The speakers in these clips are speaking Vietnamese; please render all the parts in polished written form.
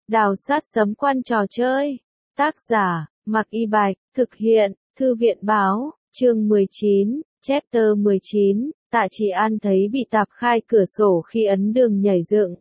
Đào sát sấm quan trò chơi. Tác giả, Mạc Y Bạch, thực hiện, Thư viện báo, chương 19, chapter 19, Tạ Chỉ An thấy bị tạp khai cửa sổ khi ấn đường nhảy dựng.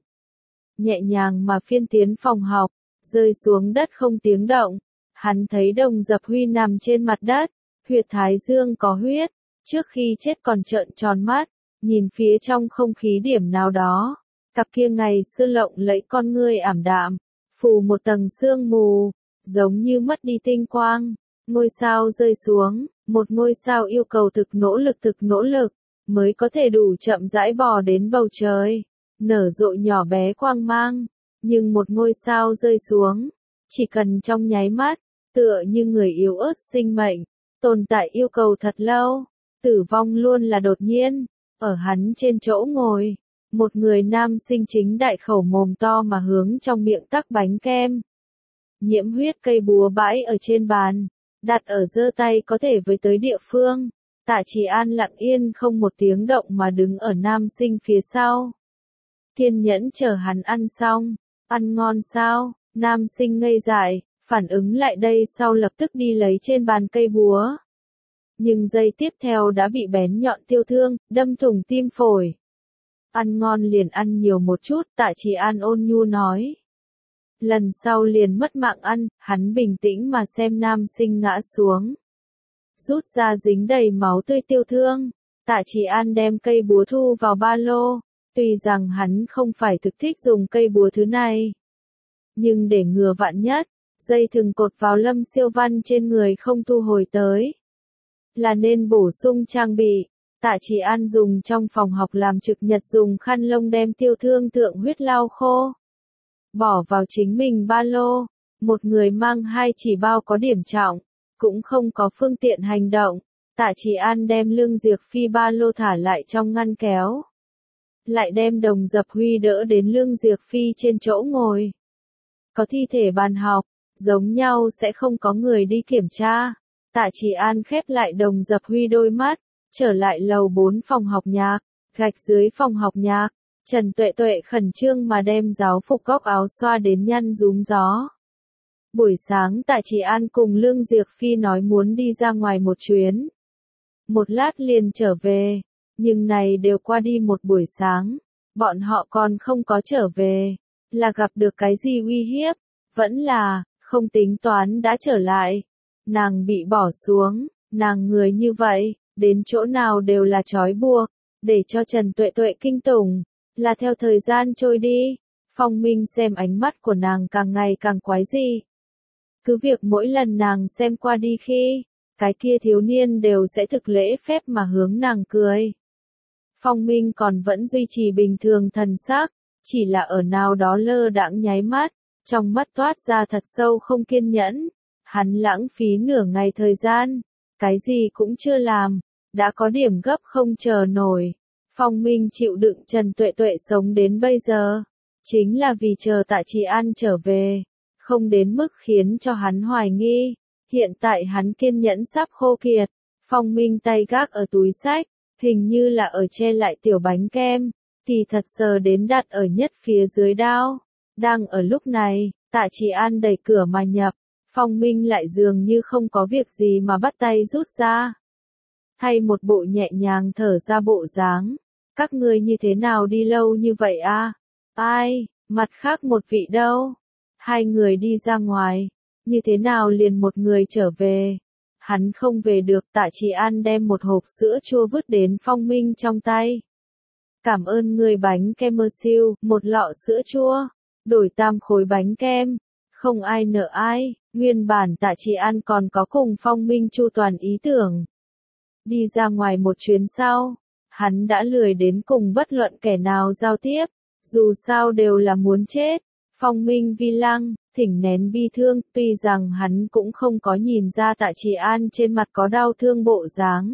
Nhẹ nhàng mà phiên tiến phòng học, rơi xuống đất không tiếng động. Hắn thấy Đồng Dập Huy nằm trên mặt đất, huyệt thái dương có huyết, trước khi chết còn trợn tròn mắt, nhìn phía trong không khí điểm nào đó. Cặp kia ngày xưa lộng lẫy con ngươi ảm đạm, phủ một tầng sương mù, giống như mất đi tinh quang. Ngôi sao rơi xuống, một ngôi sao yêu cầu thực nỗ lực, mới có thể đủ chậm rãi bò đến bầu trời, nở rộ nhỏ bé quang mang. Nhưng một ngôi sao rơi xuống, chỉ cần trong nháy mắt, tựa như người yếu ớt sinh mệnh, tồn tại yêu cầu thật lâu, tử vong luôn là đột nhiên. Ở hắn trên chỗ ngồi, một người nam sinh chính đại khẩu mồm to mà hướng trong miệng tắc bánh kem. Nhiễm huyết cây búa bãi ở trên bàn, đặt ở giơ tay có thể với tới địa phương. Tạ Chỉ An lặng yên không một tiếng động mà đứng ở nam sinh phía sau. Kiên nhẫn chờ hắn ăn xong. Ăn ngon sao? Nam sinh ngây dại, phản ứng lại đây sau lập tức đi lấy trên bàn cây búa. Nhưng giây tiếp theo đã bị bén nhọn tiêu thương, đâm thủng tim phổi. Ăn ngon liền ăn nhiều một chút, Tạ Chỉ An ôn nhu nói. Lần sau liền mất mạng ăn, hắn bình tĩnh mà xem nam sinh ngã xuống. Rút ra dính đầy máu tươi tiêu thương, Tạ Chỉ An đem cây búa thu vào ba lô, tuy rằng hắn không phải thực thích dùng cây búa thứ này. Nhưng để ngừa vạn nhất, dây thừng cột vào Lâm Siêu Văn trên người không thu hồi tới. Là nên bổ sung trang bị. Tạ Chỉ An dùng trong phòng học làm trực nhật dùng khăn lông đem tiêu thương thượng huyết lau khô. Bỏ vào chính mình ba lô, một người mang hai chỉ bao có điểm trọng, cũng không có phương tiện hành động. Tạ Chỉ An đem Lương Diệc Phi ba lô thả lại trong ngăn kéo. Lại đem Đồng Dập Huy đỡ đến Lương Diệc Phi trên chỗ ngồi. Có thi thể bàn học, giống nhau sẽ không có người đi kiểm tra. Tạ Chỉ An khép lại Đồng Dập Huy đôi mắt, trở lại lầu 4 phòng học nhạc, gạch dưới phòng học nhạc. Trần Tuệ Tuệ khẩn trương mà đem giáo phục góc áo xoa đến nhăn rúm gió. Buổi sáng Tạ Chỉ An cùng Lương Diệc Phi nói muốn đi ra ngoài một chuyến. Một lát liền trở về, nhưng này đều qua đi một buổi sáng, bọn họ còn không có trở về. Là gặp được cái gì uy hiếp, vẫn là, không tính toán đã trở lại. Nàng bị bỏ xuống, nàng người như vậy, đến chỗ nào đều là trói buộc, để cho Trần Tuệ Tuệ kinh tủng. Là theo thời gian trôi đi, Phong Minh xem ánh mắt của nàng càng ngày càng quái dị. Cứ việc mỗi lần nàng xem qua đi khi, cái kia thiếu niên đều sẽ thực lễ phép mà hướng nàng cười. Phong Minh còn vẫn duy trì bình thường thần sắc, chỉ là ở nào đó lơ đãng nháy mắt, trong mắt toát ra thật sâu không kiên nhẫn. Hắn lãng phí nửa ngày thời gian, cái gì cũng chưa làm, đã có điểm gấp không chờ nổi. Phong Minh chịu đựng Trần Tuệ Tuệ sống đến bây giờ, chính là vì chờ Tạ Chỉ An trở về, không đến mức khiến cho hắn hoài nghi. Hiện tại hắn kiên nhẫn sắp khô kiệt. Phong Minh tay gác ở túi sách, hình như là ở che lại tiểu bánh kem, thì thật sờ đến đặt ở nhất phía dưới đao. Đang ở lúc này, Tạ Chỉ An đẩy cửa mà nhập, Phong Minh lại dường như không có việc gì mà bắt tay rút ra. Thay một bộ nhẹ nhàng thở ra bộ dáng. Các ngươi như thế nào đi lâu như vậy a? Ai, mặt khác một vị đâu? Hai người đi ra ngoài, như thế nào liền một người trở về? Hắn không về được. Tạ Chỉ An đem một hộp sữa chua vứt đến Phong Minh trong tay. Cảm ơn người bánh kem mơ siêu, một lọ sữa chua, đổi 8 khối bánh kem, không ai nợ ai. Nguyên bản Tạ Chỉ An còn có cùng Phong Minh chu toàn ý tưởng. Đi ra ngoài một chuyến sau, hắn đã lười đến cùng bất luận kẻ nào giao tiếp, dù sao đều là muốn chết. Phong Minh vi lăng, thỉnh nén bi thương, tuy rằng hắn cũng không có nhìn ra Tạ Chỉ An trên mặt có đau thương bộ dáng.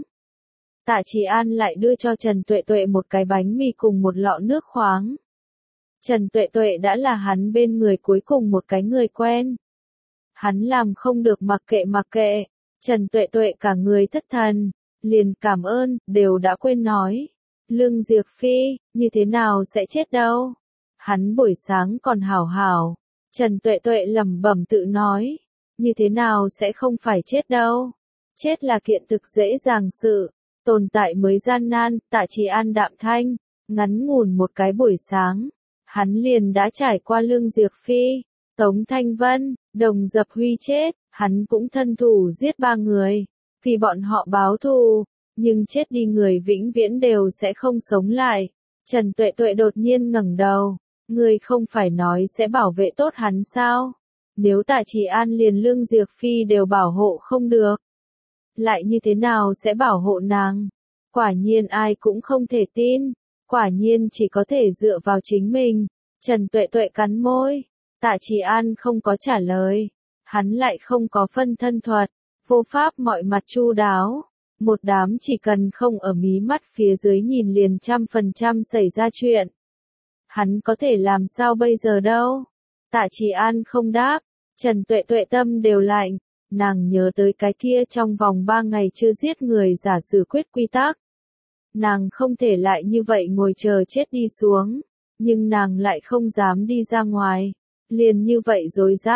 Tạ Chỉ An lại đưa cho Trần Tuệ Tuệ một cái bánh mì cùng một lọ nước khoáng. Trần Tuệ Tuệ đã là hắn bên người cuối cùng một cái người quen. Hắn làm không được mặc kệ, Trần Tuệ Tuệ cả người thất thần, liền cảm ơn, đều đã quên nói. Lương Diệc Phi, như thế nào sẽ chết đâu? Hắn buổi sáng còn hảo hảo, Trần Tuệ Tuệ lẩm bẩm tự nói, như thế nào sẽ không phải chết đâu. Chết là kiện thực dễ dàng sự, tồn tại mới gian nan. Tạ Trì An đạm thanh, ngắn ngủn một cái buổi sáng, hắn liền đã trải qua Lương Diệc Phi, Tống Thanh Vân, Đồng Dập Huy chết, hắn cũng thân thủ giết 3 người, vì bọn họ báo thù, nhưng chết đi người vĩnh viễn đều sẽ không sống lại. Trần Tuệ Tuệ đột nhiên ngẩng đầu, ngươi không phải nói sẽ bảo vệ tốt hắn sao? Nếu Tạ Trì An liền Lương Diệc Phi đều bảo hộ không được, lại như thế nào sẽ bảo hộ nàng? Quả nhiên ai cũng không thể tin, quả nhiên chỉ có thể dựa vào chính mình. Trần Tuệ Tuệ cắn môi, Tạ Trì An không có trả lời, hắn lại không có phân thân thuật, vô pháp mọi mặt chu đáo. Một đám chỉ cần không ở mí mắt phía dưới nhìn liền 100% xảy ra chuyện. Hắn có thể làm sao bây giờ đâu? Tạ Trì An không đáp, Trần Tuệ Tuệ tâm đều lạnh, nàng nhớ tới cái kia trong vòng 3 ngày chưa giết người giả sử quyết quy tắc. Nàng không thể lại như vậy ngồi chờ chết đi xuống, nhưng nàng lại không dám đi ra ngoài, liền như vậy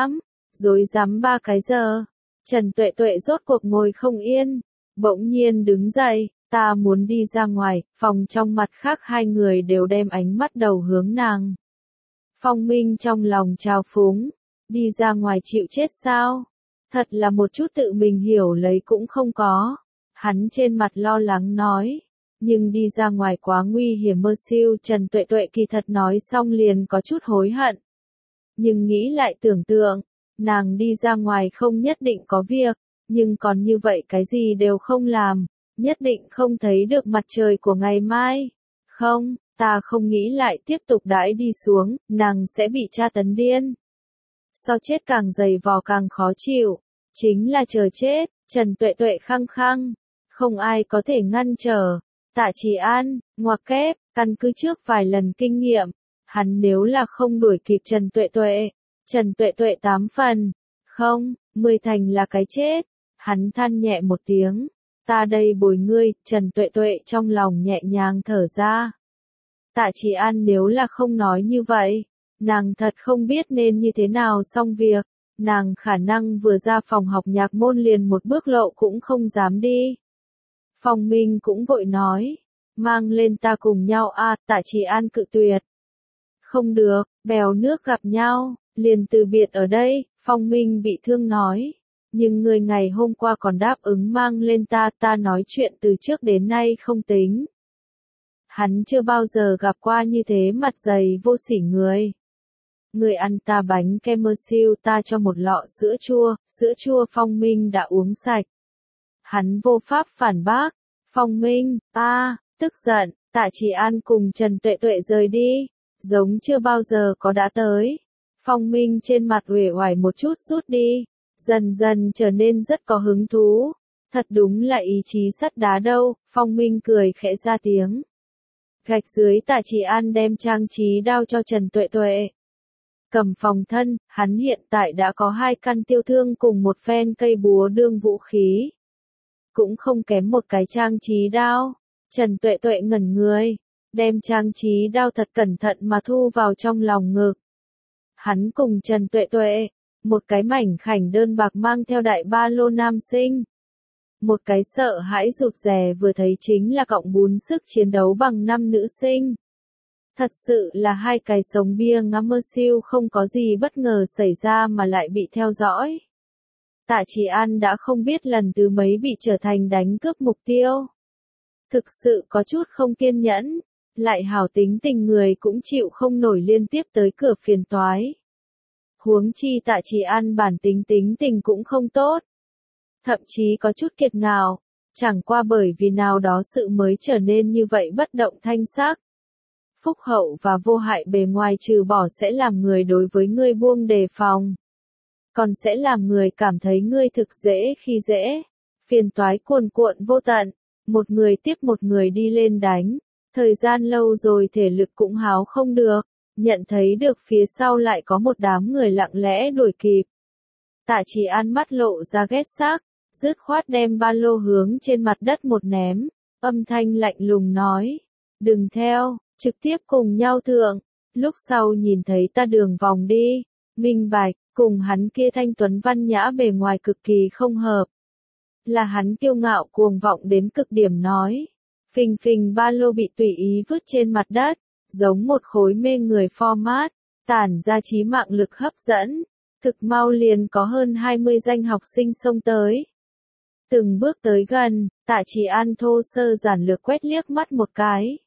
dối dám 3 cái giờ. Trần Tuệ Tuệ rốt cuộc ngồi không yên, bỗng nhiên đứng dậy, ta muốn đi ra ngoài. Phòng trong mặt khác 2 người đều đem ánh mắt đầu hướng nàng. Phong Minh trong lòng trào phúng, đi ra ngoài chịu chết sao? Thật là một chút tự mình hiểu lấy cũng không có. Hắn trên mặt lo lắng nói, nhưng đi ra ngoài quá nguy hiểm mơ siêu. Trần Tuệ Tuệ kỳ thật nói xong liền có chút hối hận. Nhưng nghĩ lại tưởng tượng, nàng đi ra ngoài không nhất định có việc, nhưng còn như vậy cái gì đều không làm, nhất định không thấy được mặt trời của ngày mai. Không, ta không nghĩ lại tiếp tục đãi đi xuống, nàng sẽ bị tra tấn điên. So chết càng dày vò càng khó chịu, chính là chờ chết. Trần Tuệ Tuệ khăng khăng, không ai có thể ngăn trở. Tạ Trì An, ngoặc kép, căn cứ trước vài lần kinh nghiệm, hắn nếu là không đuổi kịp Trần Tuệ Tuệ 8 phần, không, 10 thành là cái chết. Hắn than nhẹ một tiếng, ta đây bồi ngươi. Trần Tuệ Tuệ trong lòng nhẹ nhàng thở ra. Tạ Trì An nếu là không nói như vậy, nàng thật không biết nên như thế nào xong việc. Nàng khả năng vừa ra phòng học nhạc môn liền một bước lộ cũng không dám đi. Phong Minh cũng vội nói, mang lên ta cùng nhau a. Tạ Trì An cự tuyệt. Không được, bèo nước gặp nhau, liền từ biệt ở đây. Phong Minh bị thương nói, nhưng người ngày hôm qua còn đáp ứng mang lên ta nói chuyện từ trước đến nay không tính. Hắn chưa bao giờ gặp qua như thế mặt dày vô sỉ người. Người ăn ta bánh kem mơ siêu, ta cho một lọ sữa chua Phong Minh đã uống sạch. Hắn vô pháp phản bác. Phong Minh, tức giận. Tạ Trì An cùng Trần Tuệ Tuệ rời đi, giống chưa bao giờ có đã tới. Phong Minh trên mặt uể oải một chút rút đi, dần dần trở nên rất có hứng thú. Thật đúng là ý chí sắt đá đâu. Phong Minh cười khẽ ra tiếng. Gạch dưới Tạ Trì An đem trang trí đao cho Trần Tuệ Tuệ. Cầm phòng thân, hắn hiện tại đã có 2 căn tiêu thương cùng một phen cây búa đương vũ khí. Cũng không kém một cái trang trí đao. Trần Tuệ Tuệ ngẩn người, đem trang trí đao thật cẩn thận mà thu vào trong lòng ngực. Hắn cùng Trần Tuệ Tuệ, một cái mảnh khảnh đơn bạc mang theo đại ba lô nam sinh. Một cái sợ hãi rụt rè vừa thấy chính là cọng bún sức chiến đấu bằng 5 nữ sinh. Thật sự là 2 cái sống bia ngắm mơ siêu, không có gì bất ngờ xảy ra mà lại bị theo dõi. Tạ Trì An đã không biết lần thứ mấy bị trở thành đánh cướp mục tiêu. Thực sự có chút không kiên nhẫn, lại hảo tính tình người cũng chịu không nổi liên tiếp tới cửa phiền toái. Huống chi Tạ Trì An bản tính tình cũng không tốt. Thậm chí có chút kiệt ngạo, chẳng qua bởi vì nào đó sự mới trở nên như vậy bất động thanh sắc. Phúc hậu và vô hại bề ngoài trừ bỏ sẽ làm người đối với ngươi buông đề phòng, còn sẽ làm người cảm thấy ngươi thực dễ khi dễ. Phiền toái cuồn cuộn vô tận, một người tiếp một người đi lên đánh, thời gian lâu rồi thể lực cũng háo không được, nhận thấy được phía sau lại có một đám người lặng lẽ đuổi kịp. Tạ Trì An mắt lộ ra ghét sắc, dứt khoát đem ba lô hướng trên mặt đất một ném, âm thanh lạnh lùng nói, đừng theo, trực tiếp cùng nhau thượng, lúc sau nhìn thấy ta đường vòng đi. Minh bạch, cùng hắn kia thanh tuấn văn nhã bề ngoài cực kỳ không hợp. Là hắn kiêu ngạo cuồng vọng đến cực điểm nói. Phình phình ba lô bị tùy ý vứt trên mặt đất, giống một khối mê người format, tản ra chí mạng lực hấp dẫn. Thực mau liền có hơn 20 danh học sinh xông tới. Từng bước tới gần, Tạ Chỉ An thô sơ giản lược quét liếc mắt một cái.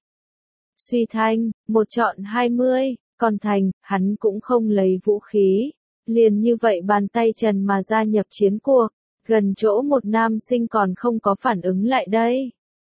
Suy thanh, một chọn 20, còn thành, hắn cũng không lấy vũ khí. Liền như vậy bàn tay trần mà gia nhập chiến cuộc, gần chỗ một nam sinh còn không có phản ứng lại đây.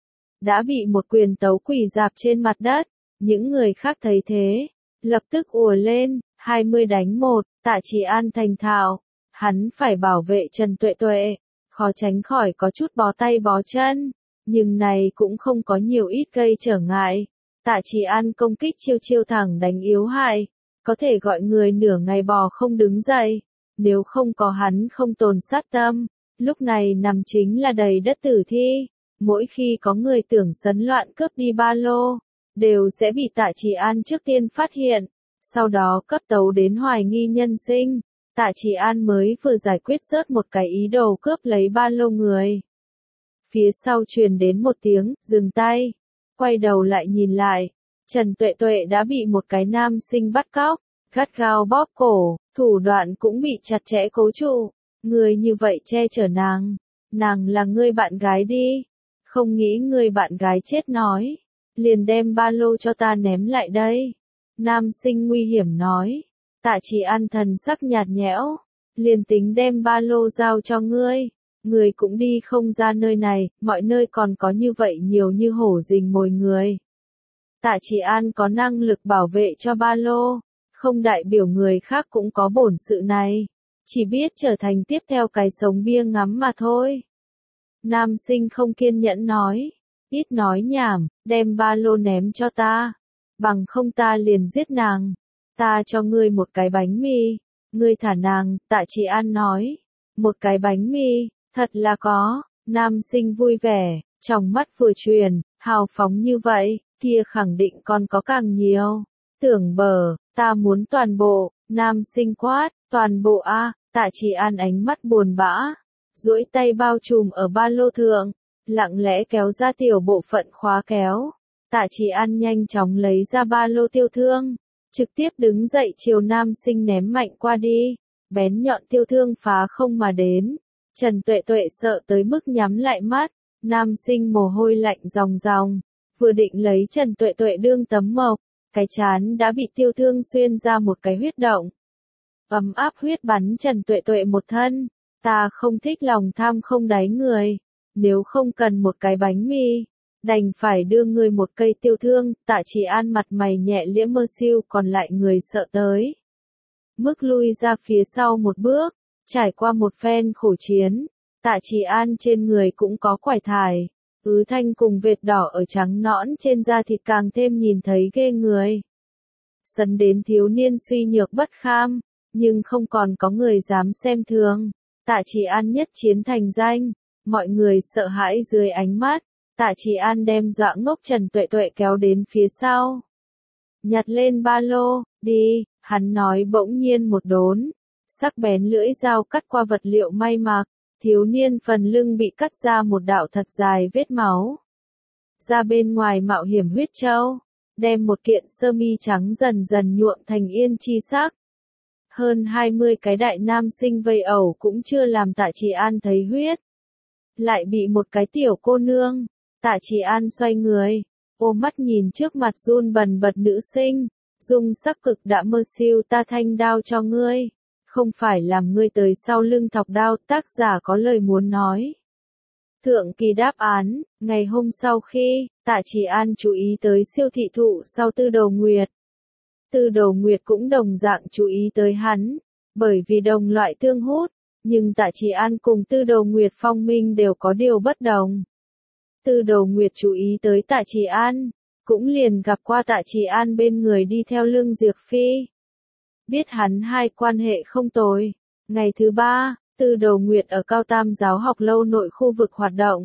Đã bị một quyền tấu quỳ dạp trên mặt đất, những người khác thấy thế, lập tức ùa lên, 20 đánh 1, Tạ Chỉ An thành thạo, hắn phải bảo vệ Trần Tuệ Tuệ, khó tránh khỏi có chút bó tay bó chân, nhưng này cũng không có nhiều ít gây trở ngại. Tạ Chỉ An công kích chiêu chiêu thẳng đánh yếu hại, có thể gọi người nửa ngày bò không đứng dậy, nếu không có hắn không tồn sát tâm, lúc này nằm chính là đầy đất tử thi, mỗi khi có người tưởng sấn loạn cướp đi ba lô, đều sẽ bị Tạ Chỉ An trước tiên phát hiện, sau đó cấp tấu đến hoài nghi nhân sinh. Tạ Chỉ An mới vừa giải quyết rớt một cái ý đồ cướp lấy ba lô người. Phía sau truyền đến một tiếng, dừng tay. Quay đầu lại nhìn lại, Trần Tuệ Tuệ đã bị một cái nam sinh bắt cóc, gắt gao bóp cổ, thủ đoạn cũng bị chặt chẽ cố trụ. Người như vậy che chở nàng là ngươi bạn gái đi. Không nghĩ người bạn gái chết nói, liền đem ba lô cho ta ném lại đây. Nam sinh nguy hiểm nói. Tạ Chỉ An thần sắc nhạt nhẽo, liền tính đem ba lô giao cho ngươi, người cũng đi không ra nơi này, mọi nơi còn có như vậy nhiều như hổ rình mồi người. Tạ Chỉ An có năng lực bảo vệ cho ba lô, không đại biểu người khác cũng có bổn sự này, chỉ biết trở thành tiếp theo cái sống bia ngắm mà thôi. Nam sinh không kiên nhẫn nói, ít nói nhảm, đem ba lô ném cho ta, bằng không ta liền giết nàng. Ta cho ngươi một cái bánh mì, ngươi thả nàng, Tạ Chỉ An nói. Một cái bánh mì, thật là có, nam sinh vui vẻ, trong mắt vừa truyền, hào phóng như vậy, kia khẳng định còn có càng nhiều. Tưởng bờ, ta muốn toàn bộ, nam sinh quát, toàn bộ a. Tạ Chỉ An ánh mắt buồn bã, duỗi tay bao trùm ở ba lô thượng, lặng lẽ kéo ra tiểu bộ phận khóa kéo. Tạ Chỉ An nhanh chóng lấy ra ba lô tiêu thương, trực tiếp đứng dậy chiều nam sinh ném mạnh qua đi, bén nhọn tiêu thương phá không mà đến. Trần Tuệ Tuệ sợ tới mức nhắm lại mắt, nam sinh mồ hôi lạnh ròng ròng, vừa định lấy Trần Tuệ Tuệ đương tấm mộc, cái trán đã bị tiêu thương xuyên ra một cái huyết động. Ấm áp huyết bắn Trần Tuệ Tuệ một thân, ta không thích lòng tham không đáy người, nếu không cần một cái bánh mì, đành phải đưa người một cây tiêu thương. Tạ Chỉ An mặt mày nhẹ liễm mơ siêu, còn lại người sợ tới mức lui ra phía sau một bước, trải qua một phen khổ chiến, Tạ Chỉ An trên người cũng có quải thải, thanh cùng vệt đỏ ở trắng nõn trên da thịt càng thêm nhìn thấy ghê người. Sấn đến thiếu niên suy nhược bất kham, nhưng không còn có người dám xem thường. Tạ Chỉ An nhất chiến thành danh, mọi người sợ hãi dưới ánh mắt. Tạ Chỉ An đem dọa ngốc Trần Tuệ Tuệ kéo đến phía sau. Nhặt lên ba lô, đi, hắn nói bỗng nhiên một đốn. Sắc bén lưỡi dao cắt qua vật liệu may mặc, thiếu niên phần lưng bị cắt ra một đạo thật dài vết máu. Ra bên ngoài mạo hiểm huyết châu, đem một kiện sơ mi trắng dần dần nhuộm thành yên chi sắc. Hơn 20 cái đại nam sinh vây ẩu cũng chưa làm Tạ Chỉ An thấy huyết. Lại bị một cái tiểu cô nương. Tạ Chỉ An xoay người, ôm mắt nhìn trước mặt run bần bật nữ sinh, dung sắc cực đã mơ siêu, ta thanh đao cho ngươi, không phải làm ngươi tới sau lưng thọc đao. Tác giả có lời muốn nói. Thượng kỳ đáp án, ngày hôm sau khi, Tạ Chỉ An chú ý tới siêu thị thụ sau Tư Đồ Nguyệt. Tư Đồ Nguyệt cũng đồng dạng chú ý tới hắn, bởi vì đồng loại tương hút, nhưng Tạ Chỉ An cùng Tư Đồ Nguyệt phong minh đều có điều bất đồng. Tư Đồ Nguyệt chú ý tới Tạ Chỉ An, cũng liền gặp qua Tạ Chỉ An bên người đi theo Lương Diệc Phi. Biết hắn hai quan hệ không tồi. Ngày thứ ba, Tư Đồ Nguyệt ở Cao Tam giáo học lâu nội khu vực hoạt động.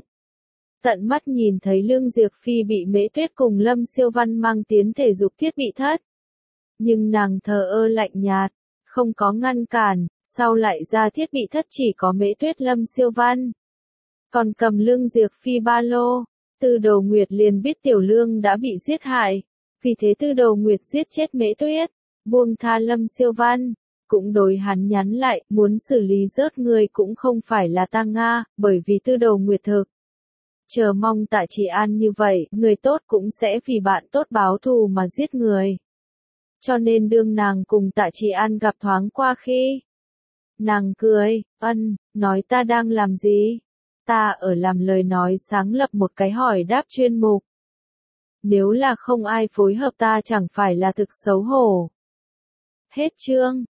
Tận mắt nhìn thấy Lương Diệc Phi bị Mễ Tuyết cùng Lâm Siêu Văn mang tiến thể dục thiết bị thất. Nhưng nàng thờ ơ lạnh nhạt, không có ngăn cản, sau lại ra thiết bị thất chỉ có Mễ Tuyết Lâm siêu văn. Còn cầm lương diệt phi ba lô, Tư Đồ Nguyệt liền biết Tiểu Lương đã bị giết hại. Vì thế Tư Đồ Nguyệt giết chết Mễ Tuyết, buông tha Lâm siêu văn. Cũng đối hắn nhắn lại, muốn xử lý rớt người cũng không phải là ta Nga, bởi vì Tư Đồ Nguyệt thực. Chờ mong Tạ Chỉ An như vậy, người tốt cũng sẽ vì bạn tốt báo thù mà giết người. Cho nên đương nàng cùng Tạ Chỉ An gặp thoáng qua khi. Nàng cười, nói ta đang làm gì? Ta ở làm lời nói sáng lập một cái hỏi đáp chuyên mục. Nếu là không ai phối hợp ta chẳng phải là thực xấu hổ. Hết chương.